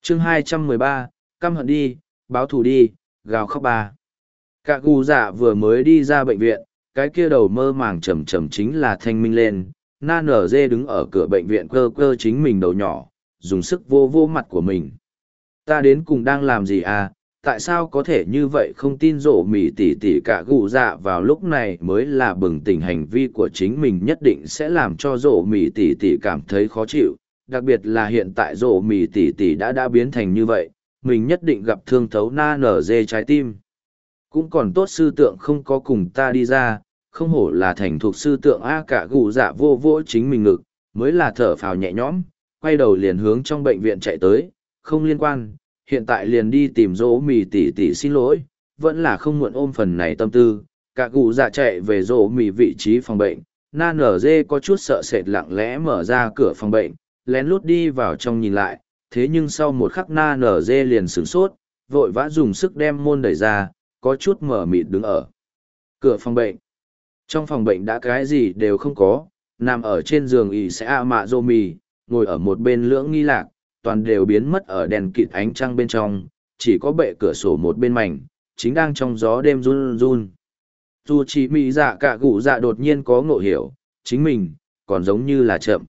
chương 213, căm hận đi, báo thù đi, gào khóc ba. Cả gù dạ vừa mới đi ra bệnh viện, cái kia đầu mơ màng chầm chầm chính là thanh minh lên. Na nở dê đứng ở cửa bệnh viện cơ cơ chính mình đầu nhỏ, dùng sức vô vô mặt của mình. Ta đến cùng đang làm gì à? Tại sao có thể như vậy không tin rộ mỉ tỉ tỉ cả gù dạ vào lúc này mới là bừng tỉnh hành vi của chính mình nhất định sẽ làm cho rộ mỉ tỉ tỉ cảm thấy khó chịu, đặc biệt là hiện tại rộ mỉ tỉ tỉ đã biến thành như vậy, mình nhất định gặp thương thấu na nở dê trái tim. Cũng còn tốt sư tượng không có cùng ta đi ra, không hổ là thành thuộc sư tượng a cả gù dạ vô vô chính mình ngực, mới là thở phào nhẹ nhõm, quay đầu liền hướng trong bệnh viện chạy tới, không liên quan, hiện tại liền đi tìm rỗ mì tỉ tỉ xin lỗi, vẫn là không muộn ôm phần này tâm tư, cả gù dạ chạy về rỗ mì vị trí phòng bệnh, na nở dê có chút sợ sệt lặng lẽ mở ra cửa phòng bệnh, lén lút đi vào trong nhìn lại, thế nhưng sau một khắc na nở dê liền sửng sốt, vội vã dùng sức đem môn đẩy ra, có chút mở mịt đứng ở cửa phòng bệnh. Trong phòng bệnh đã cái gì đều không có, nằm ở trên giường ỉ sẽ ạ mạ rô mì, ngồi ở một bên lưỡng nghi lạc, toàn đều biến mất ở đèn kịt ánh trăng bên trong, chỉ có bệ cửa sổ một bên mảnh, chính đang trong gió đêm run run. Dù chỉ mị dạ cả gụ dạ đột nhiên có ngộ hiểu, chính mình, còn giống như là chậm.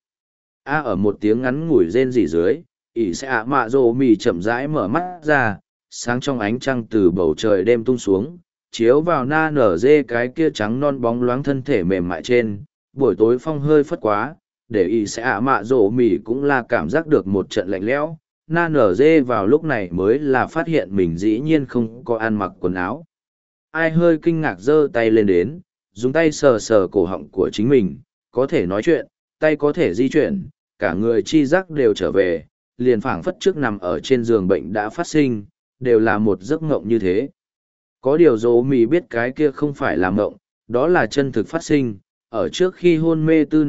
Ở một tiếng ngắn ngủi rên rỉ dưới, ỉ sẽ ạ mạ rô mì chậm rãi mở mắt ra, sáng trong ánh trăng từ bầu trời đêm tung xuống, chiếu vào na nở dê cái kia trắng non bóng loáng thân thể mềm mại trên, buổi tối phong hơi phất quá, để y sẽ ạ mạ rổ mỉ cũng là cảm giác được một trận lạnh lẽo. Na nở dê vào lúc này mới là phát hiện mình dĩ nhiên không có ăn mặc quần áo. Ai hơi kinh ngạc giơ tay lên đến, dùng tay sờ sờ cổ họng của chính mình, có thể nói chuyện, tay có thể di chuyển, cả người chi giác đều trở về, liền phảng phất trước nằm ở trên giường bệnh đã phát sinh, đều là một giấc ngộng như thế. Có điều dỗ mì biết cái kia không phải là ngộng, đó là chân thực phát sinh. Ở trước khi hôn mê từ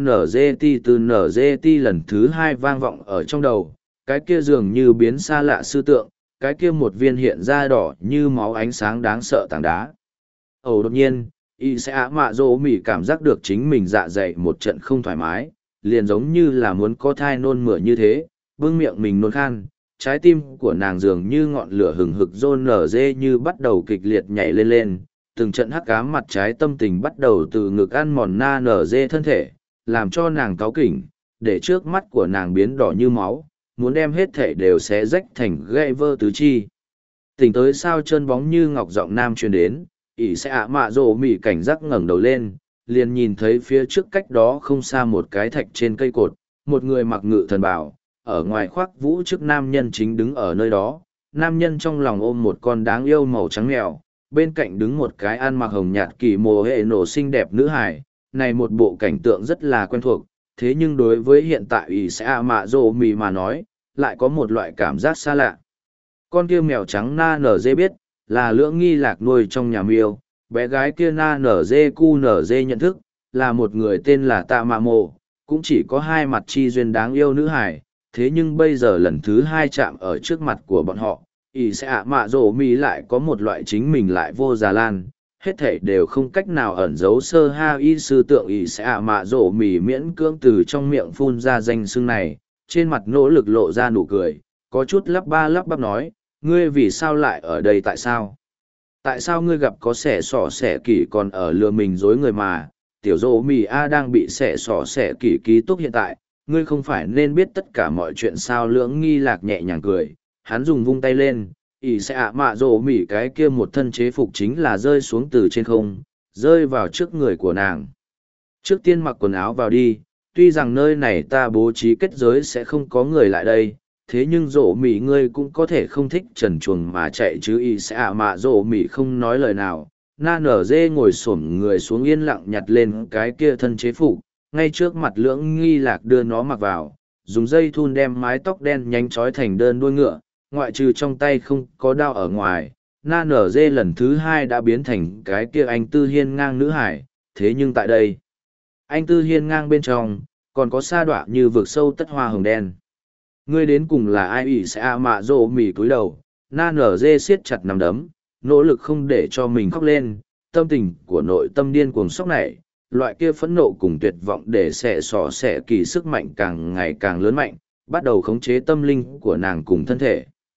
nở dê ti lần thứ hai vang vọng ở trong đầu, cái kia dường như biến xa lạ sư tượng, cái kia một viên hiện ra đỏ như máu ánh sáng đáng sợ tảng đá. Đột nhiên, y sẽ ạ mạ dỗ mì cảm giác được chính mình dạ dày một trận không thoải mái, liền giống như là muốn có thai nôn mửa như thế, bưng miệng mình nôn khan. Trái tim của nàng dường như ngọn lửa hừng hực rôn nở dê như bắt đầu kịch liệt nhảy lên lên, từng trận hắc ám mặt trái tâm tình bắt đầu từ ngực ăn mòn na nở dê thân thể, làm cho nàng cáu kỉnh, để trước mắt của nàng biến đỏ như máu, muốn đem hết thể đều xé rách thành gãy vơ tứ chi. Tỉnh tới sao trơn bóng như ngọc giọng nam truyền đến, ỷ sẽ ạ mạ rồ mỉ cảnh giác ngẩng đầu lên, liền nhìn thấy phía trước cách đó không xa một cái thạch trên cây cột, một người mặc ngự thần bào. Ở ngoài khoác vũ trước nam nhân chính đứng ở nơi đó, nam nhân trong lòng ôm một con đáng yêu màu trắng mèo, bên cạnh đứng một cái ăn mặc hồng nhạt kỳ mồ hệ nổ xinh đẹp nữ hài, này một bộ cảnh tượng rất là quen thuộc, thế nhưng đối với hiện tại ỷ sẽ ạ mạ rồ mì mà nói, lại có một loại cảm giác xa lạ. Con kia mèo trắng na nở dê biết, là lưỡng nghi lạc nuôi trong nhà miêu, bé gái kia na nở dê cu nở dê nhận thức, là một người tên là Tạ Mạ Mộ, cũng chỉ có hai mặt chi duyên đáng yêu nữ hài. Thế nhưng bây giờ lần thứ hai chạm ở trước mặt của bọn họ, ỷ sẽ ạ mạ rổ mì lại có một loại chính mình lại vô già lan, hết thể đều không cách nào ẩn giấu sơ ha y sư tượng ỷ sẽ ạ mạ rổ mì miễn cưỡng từ trong miệng phun ra danh xưng này, trên mặt nỗ lực lộ ra nụ cười, có chút lắp ba lắp bắp nói, ngươi vì sao lại ở đây tại sao? Tại sao ngươi gặp có xẻ sỏ xẻ kỷ còn ở lừa mình dối người mà, tiểu rổ mì A đang bị xẻ sỏ xẻ kỷ ký túc hiện tại, ngươi không phải nên biết tất cả mọi chuyện sao? Lưỡng nghi lạc nhẹ nhàng cười, hắn dùng vung tay lên, ỷ sẽ ạ mạ rổ mỉ cái kia một thân chế phục chính là rơi xuống từ trên không, rơi vào trước người của nàng. Trước tiên mặc quần áo vào đi, tuy rằng nơi này ta bố trí kết giới sẽ không có người lại đây, thế nhưng rổ mỉ ngươi cũng có thể không thích trần chuồng mà chạy chứ. Ỷ sẽ ạ mạ rổ mỉ không nói lời nào, na nở dê ngồi xổm người xuống yên lặng nhặt lên cái kia thân chế phục, ngay trước mặt lưỡng nghi lạc đưa nó mặc vào, dùng dây thun đem mái tóc đen nhánh trói thành đơn đuôi ngựa, ngoại trừ trong tay không có đao ở ngoài, na nở dê lần thứ hai đã biến thành cái kia anh tư hiên ngang nữ hải, thế nhưng tại đây, anh tư hiên ngang bên trong, còn có sa đọa như vực sâu tất hoa hồng đen. Ngươi đến cùng là ai? Ỷ sẽ ạ mạ rộ mỉ cúi đầu, na nở dê siết chặt nắm đấm, nỗ lực không để cho mình khóc lên, tâm tình của nội tâm điên cuồng sốc nảy, loại kia phẫn nộ cùng tuyệt vọng để xẻ xỏ xẻ kỳ sức mạnh càng ngày càng lớn mạnh, bắt đầu khống chế tâm linh của nàng cùng thân thể.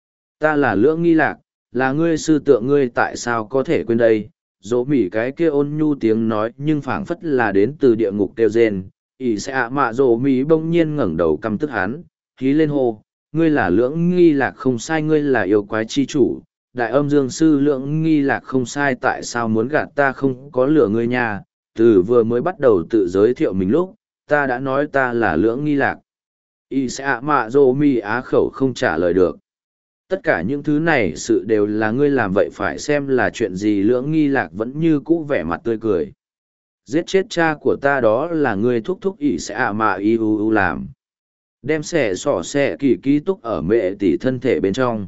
ta là lưỡng nghi lạc, là ngươi sư tượng, ngươi tại sao có thể quên đây? Dỗ mỉ cái kia ôn nhu tiếng nói nhưng phảng phất là đến từ địa ngục kêu rên. Ỷ sẽ ạ mạ dỗ mỉ bỗng nhiên ngẩng đầu căm tức hắn, khí lên hô, ngươi là lưỡng nghi lạc không sai, ngươi là yêu quái chi chủ, đại âm dương sư lưỡng nghi lạc không sai, tại sao muốn gạt ta, không có lửa ngươi nha? Từ vừa mới bắt đầu tự giới thiệu mình lúc, ta đã nói ta là lưỡng nghi lạc. Y sẽ ạ mạ dô mi á khẩu không trả lời được. Tất cả những thứ này sự đều là ngươi làm, vậy phải xem là chuyện gì? Lưỡng nghi lạc vẫn như cũ vẻ mặt tươi cười. Giết chết cha của ta đó là ngươi thúc thúc ỷ sẽ ạ mạ y u làm. Đem xẻ sỏ xẻ kỳ ký túc ở mẹ tỷ thân thể bên trong.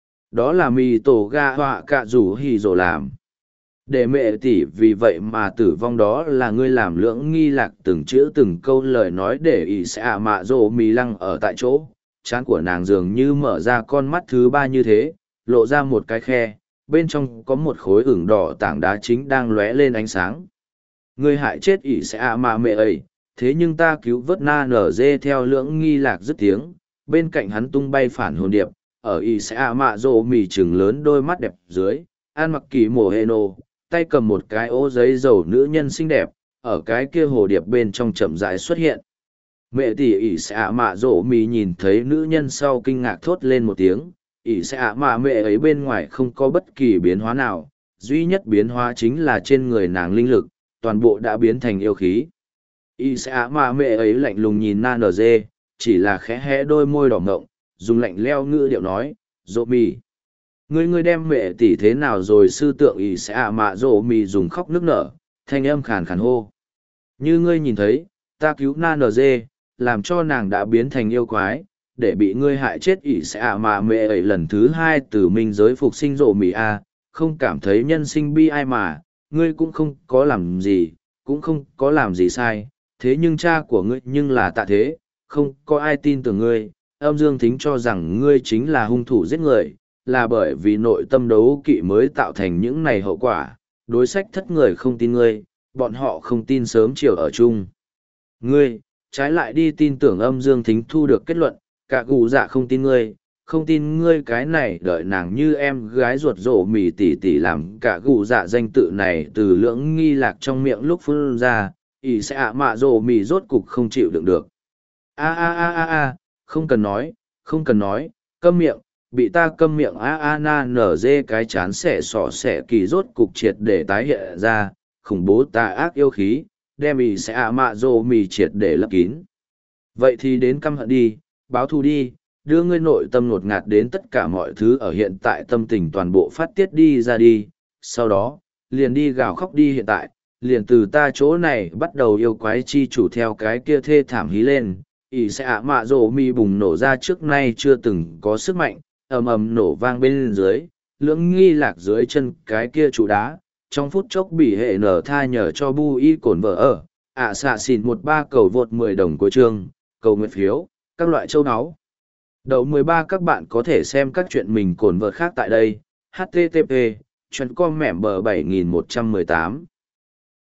Đó là mì tổ ga họa cạ rủ hì rồ làm. Để mẹ tỷ vì vậy mà tử vong, đó là ngươi làm. Lưỡng nghi lạc từng chữ từng câu lời nói để ỷ sẽ ạ mạ rồ mì lăng ở tại chỗ. Trán của nàng dường như mở ra con mắt thứ ba như thế, lộ ra một cái khe, bên trong có một khối ửng đỏ tảng đá chính đang lóe lên ánh sáng. Ngươi hại chết ỷ sẽ ạ mạ mẹ ấy, thế nhưng ta cứu vớt na nở dê. Theo lưỡng nghi lạc dứt tiếng, bên cạnh hắn tung bay phản hồn điệp, ở ỷ sẽ ạ mạ rồ mì trừng lớn đôi mắt đẹp dưới, ăn mặc kỳ mồ hê nô, tay cầm một cái ô giấy dầu nữ nhân xinh đẹp, ở cái kia hồ điệp bên trong chậm rãi xuất hiện. Mẹ tỷ ỷ sẽ ạ mạ rộ mì nhìn thấy nữ nhân sau kinh ngạc thốt lên một tiếng. Ỷ sẽ ạ mạ mẹ ấy bên ngoài không có bất kỳ biến hóa nào, duy nhất biến hóa chính là trên người nàng linh lực, toàn bộ đã biến thành yêu khí. Ỷ sẽ ạ mạ mẹ ấy lạnh lùng nhìn na nở dê, chỉ là khẽ hé đôi môi đỏ ngộng, dùng lạnh leo ngữ điệu nói, rộ mì. Ngươi đem mẹ tỷ thế nào rồi? Sư tượng ỷ sẽ ạ mạ rộ mì dùng khóc nức nở, thanh âm khàn khàn hô. Như ngươi nhìn thấy, ta cứu na nở dê, làm cho nàng đã biến thành yêu quái, để bị ngươi hại chết. Ỷ sẽ ạ mạ mẹ ấy lần thứ hai từ minh giới phục sinh rộ mì a, không cảm thấy nhân sinh bi ai mà, ngươi cũng không có làm gì, cũng không có làm gì sai, thế nhưng cha của ngươi nhưng là Tạ Thế, không có ai tin tưởng ngươi. Âm Dương Thính cho rằng ngươi chính là hung thủ giết người, là bởi vì nội tâm đấu kỵ mới tạo thành những này hậu quả. Đối sách thất người không tin ngươi, bọn họ không tin sớm chiều ở chung ngươi, trái lại đi tin tưởng Âm Dương Thính thu được kết luận. Cả gù dạ không tin ngươi, không tin ngươi cái này đợi nàng như em gái ruột rổ mì tỉ tỉ làm. Cả gù dạ danh tự này từ lưỡng nghi lạc trong miệng lúc phun ra, ỷ sẽ ạ mạ rổ mì rốt cục không chịu đựng được. Không cần nói, không cần nói, câm miệng, bị ta câm miệng. Na nở dê cái chán xẻ sỏ xẻ kỳ rốt cục triệt để tái hiện ra, khủng bố tà ác yêu khí, đem ỷ sẽ ạ mạ rổ mì triệt để lấp kín. Vậy thì đến căm hận đi, báo thù đi, đưa ngươi nội tâm ngột ngạt đến tất cả mọi thứ ở hiện tại, tâm tình toàn bộ phát tiết đi ra đi, sau đó, liền đi gào khóc đi. Hiện tại, liền từ ta chỗ này bắt đầu. Yêu quái chi chủ theo cái kia thê thảm hí lên, ỷ sẽ ạ mạ rổ mì bùng nổ ra trước nay chưa từng có sức mạnh, ầm ầm nổ vang bên dưới, lưỡng nghi lạc dưới chân cái kia trụ đá, trong phút chốc bị hệ nở tha nhờ cho bu y cổn vợ ở, xạ xỉn 13 cầu vượt 10 đồng của chương, cầu nguyện phiếu, các loại châu náu. Đầu 13 các bạn có thể xem các chuyện mình cổn vợ khác tại đây, http://chuyện com mẻm bờ 7118